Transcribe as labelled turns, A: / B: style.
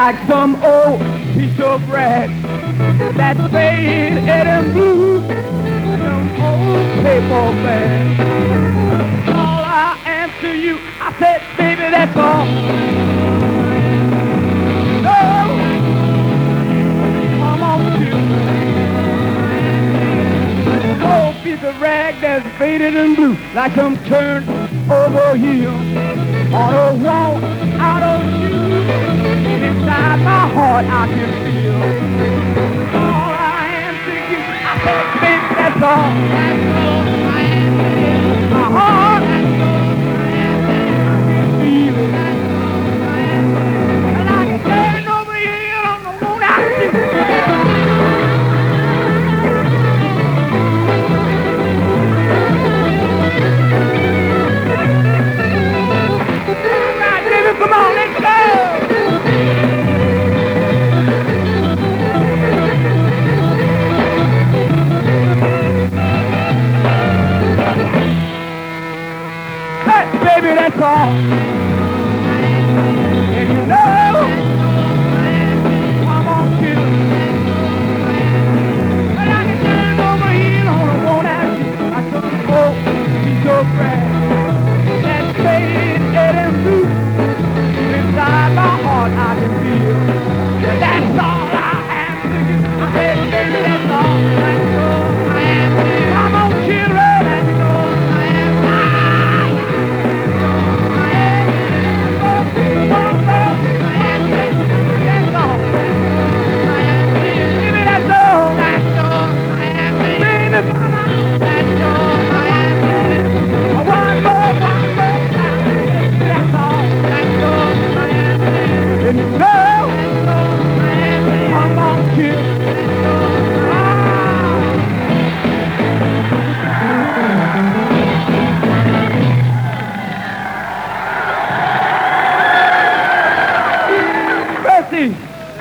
A: like some old piece of rag that's faded and blue, some old paper bag. All I am to you, I said, baby, that's all. No, come on with you. Old piece of rag that's faded and blue, like some turned over heel on a wall out of you. Inside my heart I can feel all I am to you. I said, baby, that's all. My heart can feel it. And I can turn over here on the moon out of you. Come on, let's go! Hey, baby, that's all. And you know